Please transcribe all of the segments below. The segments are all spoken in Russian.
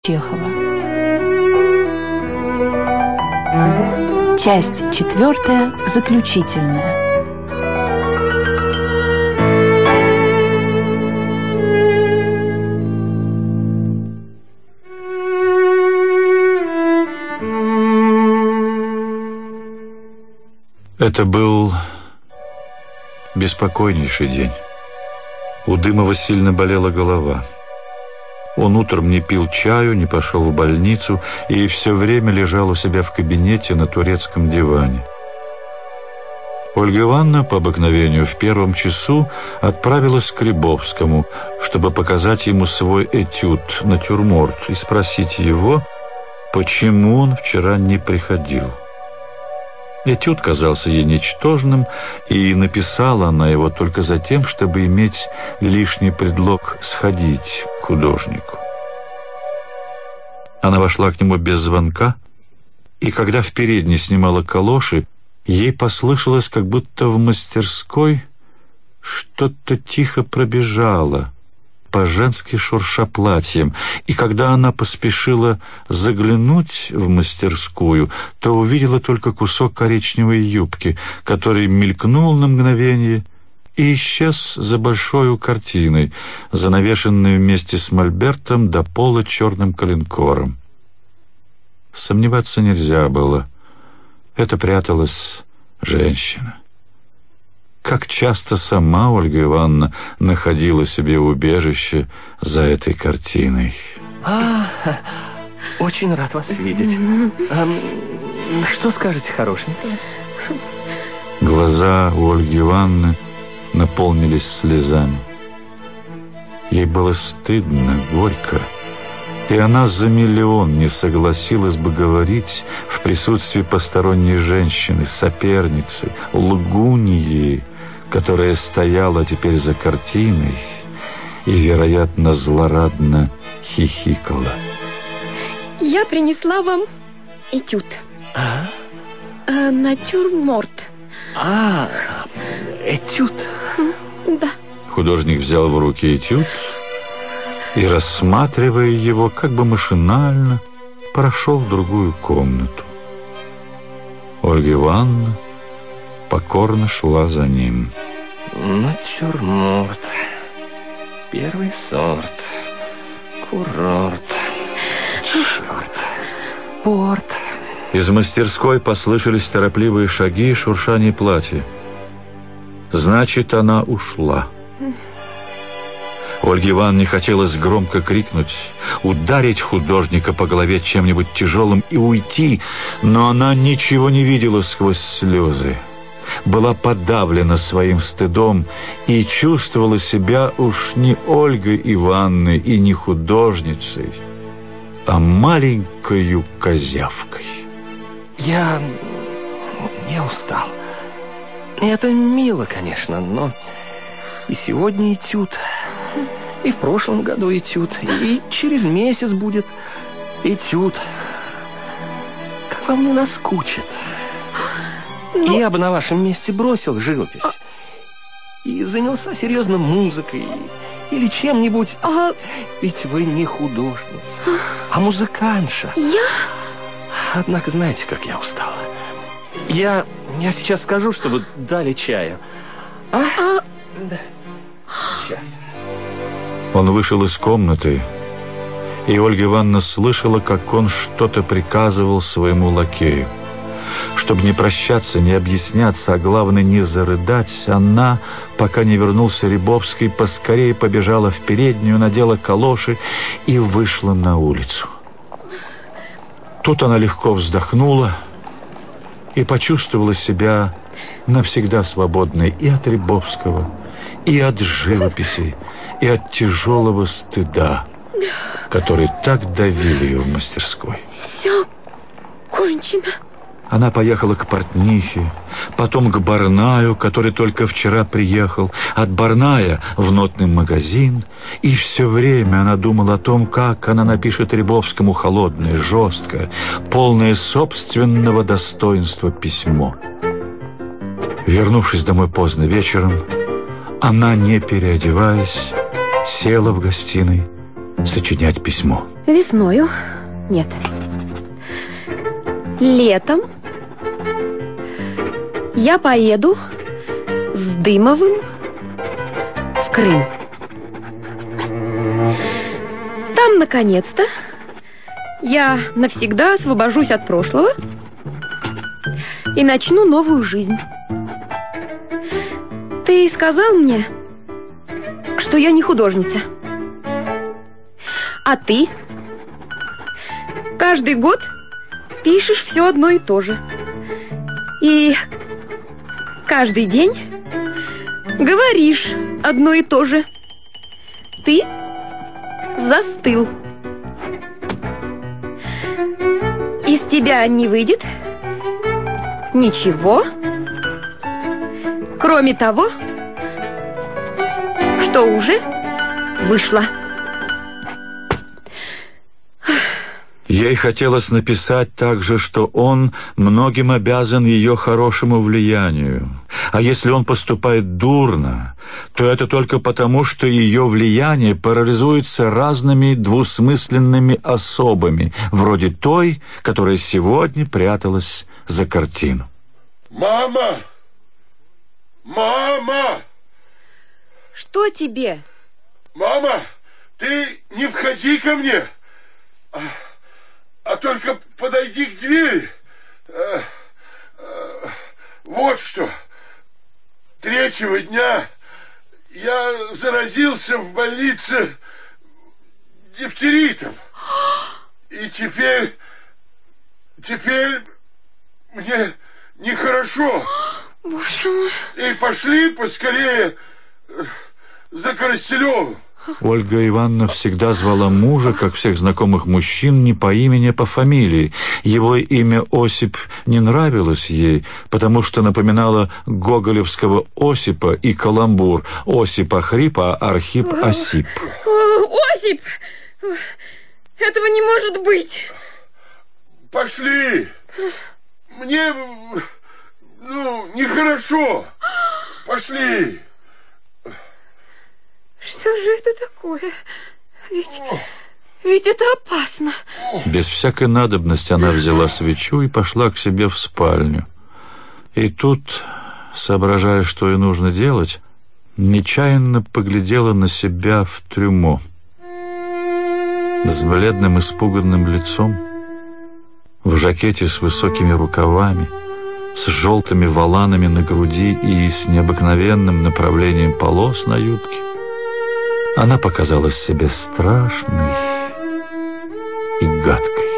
Чехова. Часть 4, заключительная. Это был беспокойнейший день. У Дымова сильно болела голова. Он утром не пил чаю, не пошел в больницу и все время лежал у себя в кабинете на турецком диване. Ольга Ивановна по обыкновению в первом часу отправилась к Рябовскому, чтобы показать ему свой этюд «Натюрморт» и спросить его, почему он вчера не приходил. Этюд казался ей ничтожным, и написала она его только за тем, чтобы иметь лишний предлог сходить к художнику. Она вошла к нему без звонка, и когда в передней снимала калоши, ей послышалось, как будто в мастерской что-то тихо пробежало, по-женски шурша платьем, и когда она поспешила заглянуть в мастерскую, то увидела только кусок коричневой юбки, который мелькнул на мгновение и исчез за большой картиной, занавешенной вместе с мольбертом до пола черным коленкором. Сомневаться нельзя было. Это пряталась женщина. Как часто сама Ольга Ивановна находила себе убежище за этой картиной. Очень рад вас видеть. Что скажете хорошенького? Глаза у Ольги Ивановны наполнились слезами. Ей было стыдно, горько, и она за миллион не согласилась бы говорить в присутствии посторонней женщины, соперницы, лгуньи, которая стояла теперь за картиной и, вероятно, злорадно хихикала. Я принесла вам этюд. Натюрморт. Этюд? Да. Художник взял в руки этюд и, рассматривая его, как бы машинально, прошел в другую комнату. Ольга Ивановна покорно шла за ним. Натюрморт. Первый сорт. Курорт. Черт. Порт. Из мастерской послышались торопливые шаги и шуршание платья. Значит, она ушла. Ольге Ивановне хотелось громко крикнуть, ударить художника по голове чем-нибудь тяжелым и уйти, но она ничего не видела сквозь слезы. Была подавлена своим стыдом и чувствовала себя уж не Ольгой Ивановной и не художницей, а маленькою козявкой. Я устал. Это мило, конечно, но и сегодня этюд, и в прошлом году этюд, и через месяц будет этюд. Как вам не наскучит? Я бы на вашем месте бросил живопись и занялся серьезно музыкой или чем-нибудь. Ведь вы не художница, а музыкантша. Однако знаете, как я устала. Я сейчас скажу, чтобы дали чаю. Да. Сейчас. Он вышел из комнаты, и Ольга Ивановна слышала, как он что-то приказывал своему лакею. Чтобы не прощаться, не объясняться, а главное не зарыдать, она, пока не вернулся Рябовский, поскорее побежала в переднюю, надела калоши и вышла на улицу. Тут она легко вздохнула и почувствовала себя навсегда свободной и от Рябовского, и от живописи, и от тяжелого стыда, который так давил ее в мастерской. Все кончено. Она поехала к портнихе, потом к Барнаю, который только вчера приехал, от Барная в нотный магазин, и все время она думала о том, как она напишет Рябовскому холодное, жесткое, полное собственного достоинства письмо. Вернувшись домой поздно вечером, она, не переодеваясь, села в гостиной сочинять письмо. Весною? Нет. Летом я поеду с Дымовым в Крым. Там, наконец-то, я навсегда освобожусь от прошлого и начну новую жизнь. Ты сказал мне, что я не художница. А ты каждый год пишешь все одно и то же. И каждый день говоришь одно и то же. Ты застыл. Из тебя не выйдет ничего, кроме того, что уже вышло. Ей хотелось написать также, что он многим обязан ее хорошему влиянию. А если он поступает дурно, то это только потому, что ее влияние парализуется разными двусмысленными особами, вроде той, которая сегодня пряталась за картину. Мама! Мама! Что тебе? Мама, ты не входи ко мне, а только подойди к двери. Вот что. 3-го дня я заразился в больнице дифтеритом. И теперь мне нехорошо. Боже мой. И пошли поскорее за Коростелевым. Ольга Ивановна всегда звала мужа, как всех знакомых мужчин, не по имени, а по фамилии. Его имя Осип не нравилось ей, потому что напоминало гоголевского Осипа и каламбур. Осип Охрип, а Архип Осип. Осип! Этого не может быть! Пошли! Мне, нехорошо. Пошли! Что же это такое? Ведь это опасно. Без всякой надобности она взяла свечу и пошла к себе в спальню. И тут, соображая, что ей нужно делать, нечаянно поглядела на себя в трюмо. С бледным испуганным лицом, в жакете с высокими рукавами, с желтыми воланами на груди и с необыкновенным направлением полос на юбке, она показалась себе страшной и гадкой.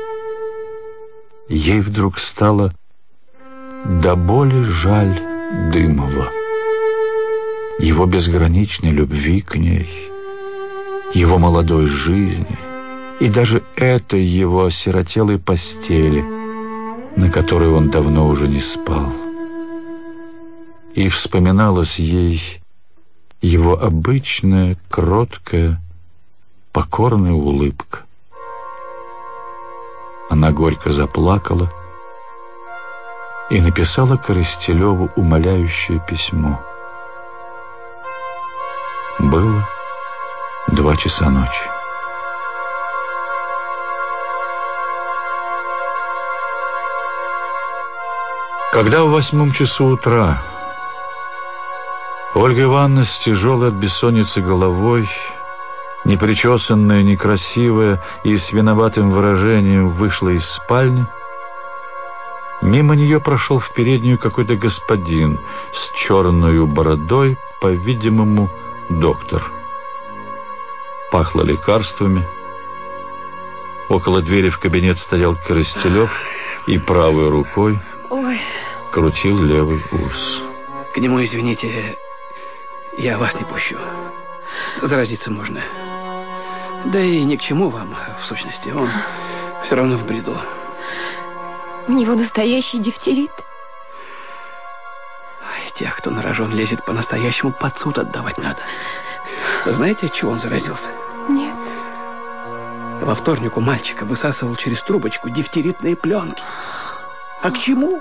Ей вдруг стало до боли жаль Дымова, его безграничной любви к ней, его молодой жизни и даже этой его осиротелой постели, на которой он давно уже не спал. И вспоминалась ей его обычная, кроткая, покорная улыбка. Она горько заплакала и написала Коростелеву умоляющее письмо. Было 2 часа ночи. Когда в 8 часу утра Ольга Ивановна с тяжелой от бессонницы головой, непричесанная, некрасивая и с виноватым выражением вышла из спальни, мимо нее прошел в переднюю какой-то господин с черной бородой, по-видимому, доктор. Пахло лекарствами. Около двери в кабинет стоял Коростелев и правой рукой крутил левый ус. К нему, извините, я вас не пущу. Заразиться можно. Да и ни к чему вам, в сущности. Он все равно в бреду. У него настоящий дифтерит. Тех, кто на рожон лезет, по-настоящему под суд отдавать надо. Знаете, от чего он заразился? Нет. Во вторник у мальчика высасывал через трубочку дифтеритные пленки. А к чему?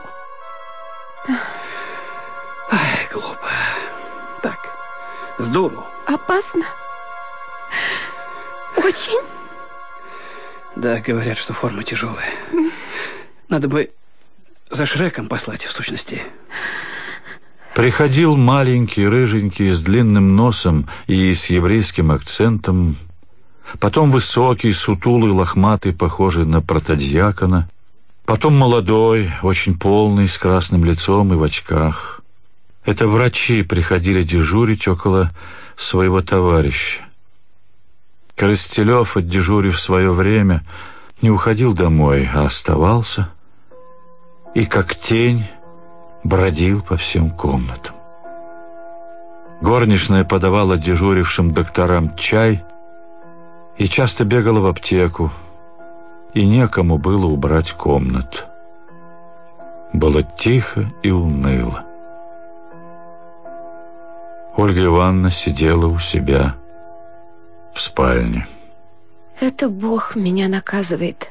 Ай, глупо. Так, с дуру. Опасно? Очень? Да, говорят, что форма тяжелая. Надо бы за Шреком послать, в сущности. Приходил маленький, рыженький, с длинным носом и с еврейским акцентом. Потом высокий, сутулый, лохматый, похожий на протодиакона. Потом молодой, очень полный, с красным лицом и в очках. Это врачи приходили дежурить около своего товарища. Коростелев, отдежурив свое время, не уходил домой, а оставался и, как тень, бродил по всем комнатам. Горничная подавала дежурившим докторам чай и часто бегала в аптеку, и некому было убрать комнат. Было тихо и уныло. Ольга Ивановна сидела у себя в спальне. Это Бог меня наказывает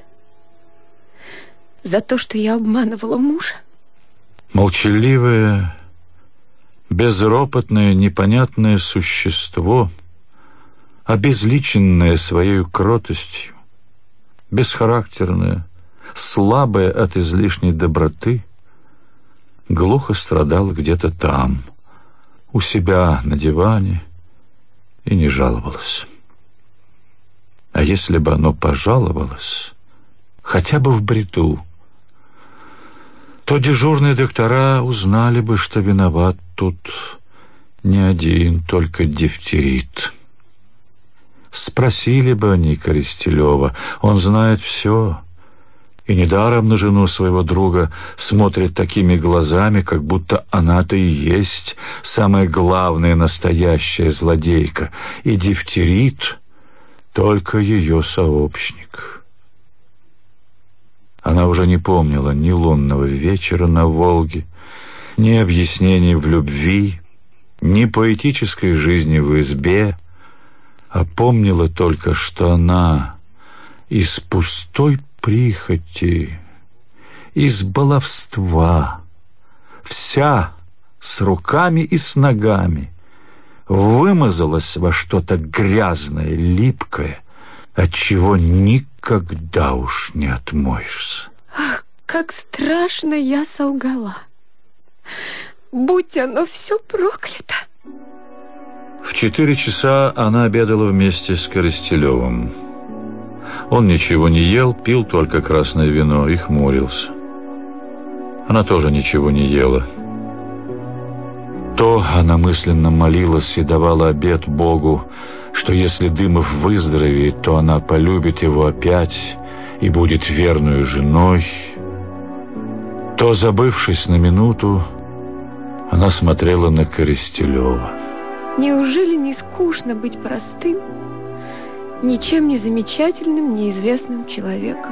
за то, что я обманывала мужа. Молчаливое, безропотное, непонятное существо, обезличенное своей кротостью, бесхарактерное, слабое от излишней доброты, глухо страдало где-то там, у себя на диване, и не жаловалось. А если бы оно пожаловалось, хотя бы в бреду, то дежурные доктора узнали бы, что виноват тут не один, только дифтерит. Спросили бы они Коростелева, он знает все, и недаром на жену своего друга смотрит такими глазами, как будто она-то и есть самая главная настоящая злодейка, и дифтерит только ее сообщник. Она уже не помнила ни лунного вечера на Волге, ни объяснений в любви, ни поэтической жизни в избе, а помнила только, что она из пустой прихоти, из баловства, вся с руками и с ногами, вымазалась во что-то грязное, липкое, от чего никогда уж не отмоешься. Ах, как страшно я солгала. Будь оно все проклято. В 4 часа она обедала вместе с Коростелевым. Он ничего не ел, пил только красное вино и хмурился. Она тоже ничего не ела. То она мысленно молилась и давала обет Богу, что если Дымов выздоровеет, то она полюбит его опять и будет верную женой. То, забывшись на минуту, она смотрела на Коростелева. Неужели не скучно быть простым, ничем не замечательным, неизвестным человеком?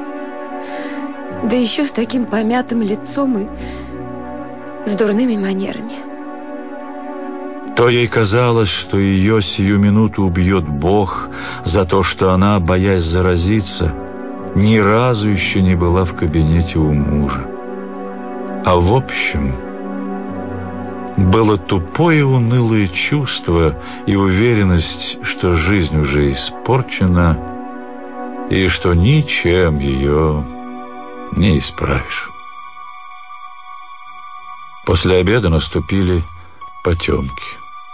Да еще с таким помятым лицом и с дурными манерами. То ей казалось, что ее сию минуту убьет Бог за то, что она, боясь заразиться, ни разу еще не была в кабинете у мужа. А в общем, было тупое унылое чувство и уверенность, что жизнь уже испорчена и что ничем ее не исправишь. После обеда наступили потемки.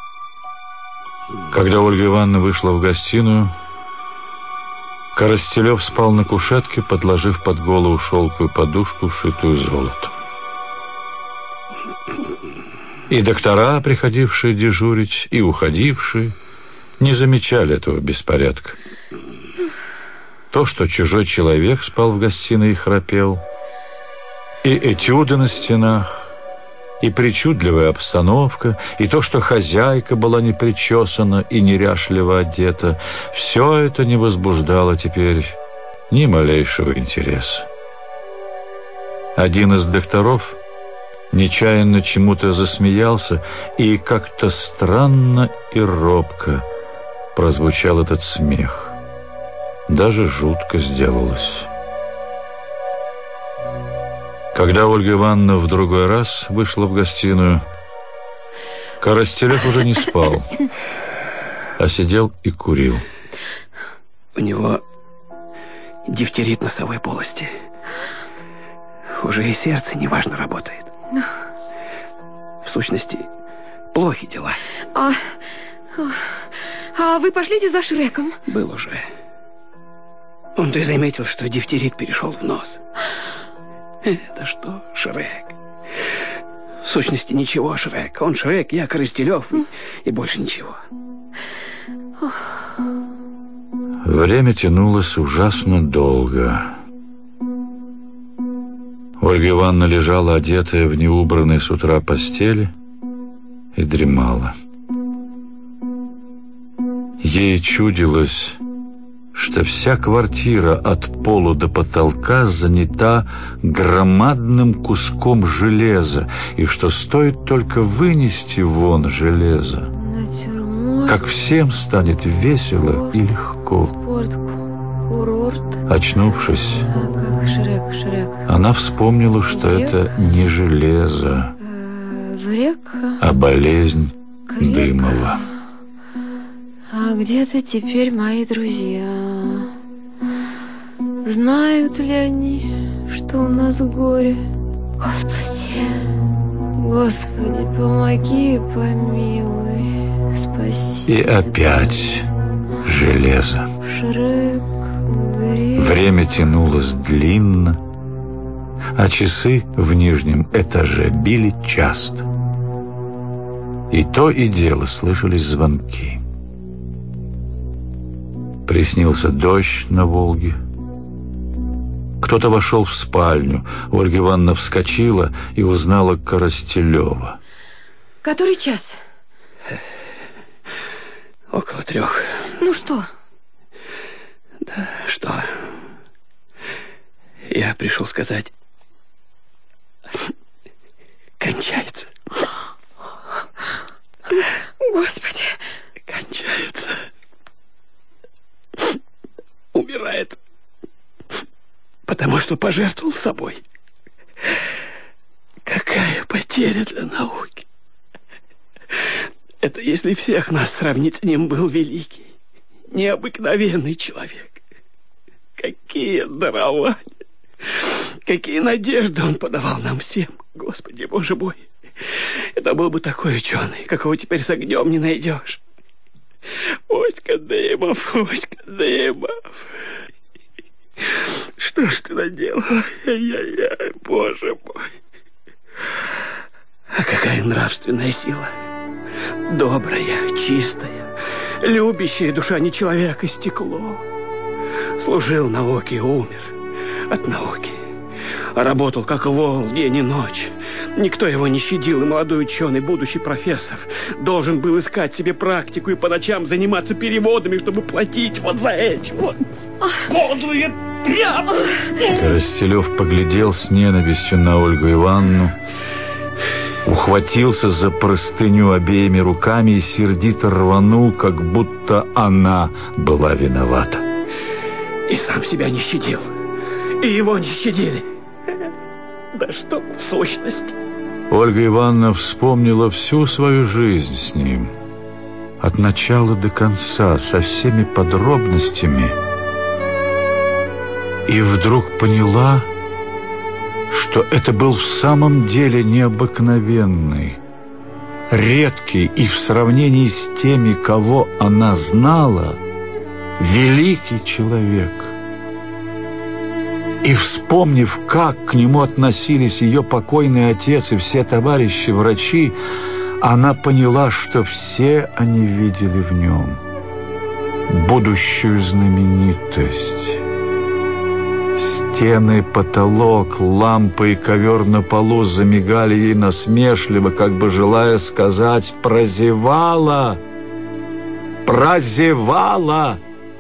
Когда Ольга Ивановна вышла в гостиную, Коростелев спал на кушетке, подложив под голову шелковую подушку, шитую золотом. И доктора, приходившие дежурить, и уходившие, не замечали этого беспорядка. То, что чужой человек спал в гостиной и храпел, и этюды на стенах, и причудливая обстановка, и то, что хозяйка была не причесана и неряшливо одета, все это не возбуждало теперь ни малейшего интереса. Один из докторов нечаянно чему-то засмеялся, и как-то странно и робко прозвучал этот смех. Даже жутко сделалось. Когда Ольга Ивановна в другой раз вышла в гостиную, Коростелев уже не спал, а сидел и курил. У него дифтерит носовой полости. Уже и сердце неважно работает. В сущности, плохи дела. А вы пошлите за Шреком? Был уже. Он-то и заметил, что дифтерит перешел в нос. Это что, Шрек? В сущности, ничего, Шрек. Он Шрек, я Коростелев, и больше ничего. Время тянулось ужасно долго. Ольга Ивановна лежала, одетая в неубранной с утра постели, и дремала. Ей чудилось, что вся квартира от пола до потолка занята громадным куском железа, и что стоит только вынести вон железо, как всем станет весело и легко. Спорт, курорт. Очнувшись, Шрек. она вспомнила, что это не железо, а болезнь Дымова. А где-то теперь мои друзья. Знают ли они, что у нас горе? Господи, помоги и помилуй, спаси. И опять железо. Шрек, грех. Время тянулось длинно, а часы в нижнем этаже били часто. И то и дело слышались звонки. Приснился дождь на Волге. Кто-то вошел в спальню. Ольга Ивановна вскочила и узнала Коростелева. Который час? Около 3. Ну что? Да что? Я пришел сказать, кончается. Господи! Кончается. Умирает. Потому что пожертвовал собой. Какая потеря для науки. Это если всех нас сравнить с ним, был великий, необыкновенный человек. Какие дарования, какие надежды он подавал нам всем. Господи, Боже мой, это был бы такой ученый, какого теперь с огнем не найдешь. Оська Дымов, Оська Дымов. Что ж ты наделал? Ай-яй-яй, Боже мой. А какая нравственная сила. Добрая, чистая, любящая душа не человека, стекло. Служил науке и умер от науки. А работал как вол день и ночь. Никто его не щадил, и молодой ученый, будущий профессор, должен был искать себе практику и по ночам заниматься переводами, чтобы платить вот за эти вот подлые тряпки. Коростелев поглядел с ненавистью на Ольгу Ивановну, ухватился за простыню обеими руками и сердито рванул, как будто она была виновата. И сам себя не щадил, и его не щадили. Да что в сущности? Ольга Ивановна вспомнила всю свою жизнь с ним, от начала до конца, со всеми подробностями, и вдруг поняла, что это был в самом деле необыкновенный, редкий и в сравнении с теми, кого она знала, великий человек. И, вспомнив, как к нему относились ее покойный отец и все товарищи-врачи, она поняла, что все они видели в нем будущую знаменитость. Стены, потолок, лампы и ковер на полу замигали ей насмешливо, как бы желая сказать: «Прозевала! Прозевала!»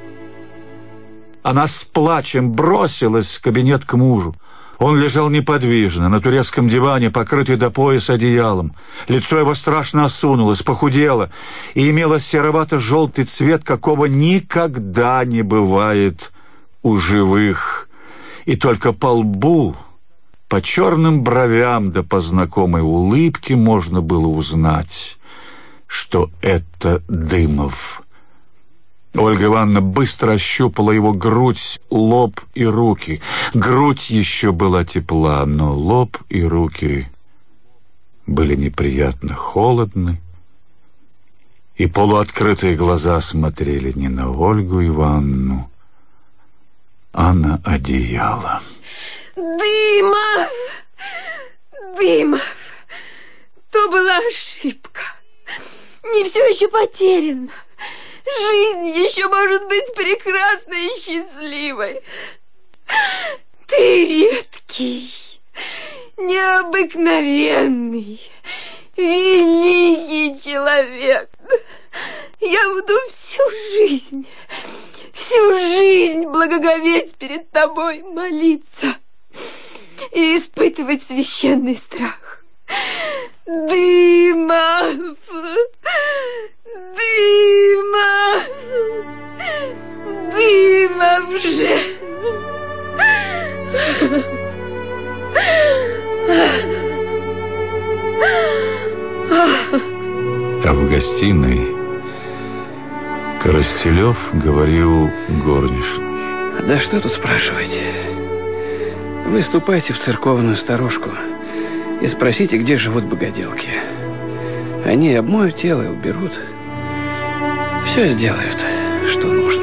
Она с плачем бросилась в кабинет к мужу. Он лежал неподвижно, на турецком диване, покрытый до пояса одеялом. Лицо его страшно осунулось, похудело и имело серовато-желтый цвет, какого никогда не бывает у живых. И только по лбу, по черным бровям да по знакомой улыбке можно было узнать, что это Дымов. Ольга Ивановна быстро ощупала его грудь, лоб и руки. Грудь еще была тепла, но лоб и руки были неприятно холодны, и полуоткрытые глаза смотрели не на Ольгу Ивановну, а на одеяло. Дымов! Дымов! То была ошибка. Не все еще потеряно. Жизнь еще может быть прекрасной и счастливой. Ты редкий, необыкновенный, великий человек. Я буду всю жизнь благоговеть перед тобой, молиться и испытывать священный страх. Дымов! Дымов! Дымов же! А в гостиной Коростелев говорил горничной. Да что тут спрашивать? Вы ступайте в церковную сторожку и спросите, где живут богоделки. Они обмоют тело и уберут. Все сделают, что нужно.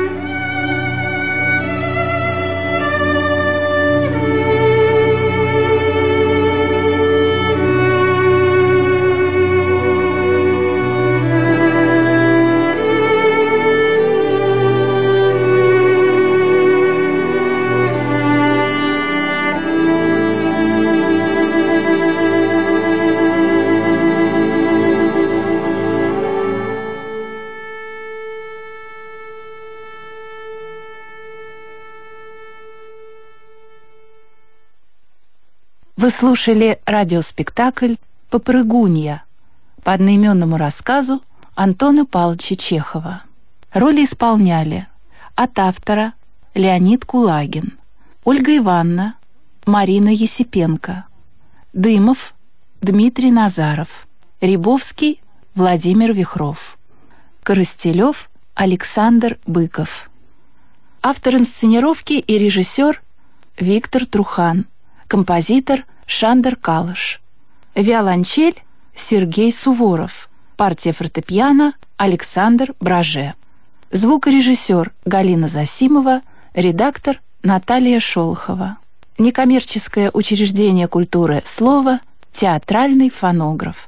Вы слушали радиоспектакль «Попрыгунья» по одноименному рассказу Антона Павловича Чехова. Роли исполняли от автора Леонид Кулагин, Ольга Ивановна Марина Есипенко, Дымов Дмитрий Назаров, Рябовский Владимир Вихров, Коростелев Александр Быков. Автор инсценировки и режиссер Виктор Трухан, композитор Шандер Калыш, виолончель Сергей Суворов, партия фортепиано Александр Браже, звукорежиссер Галина Засимова, редактор Наталья Шолохова. Некоммерческое учреждение культуры «Слово», театральный фонограф.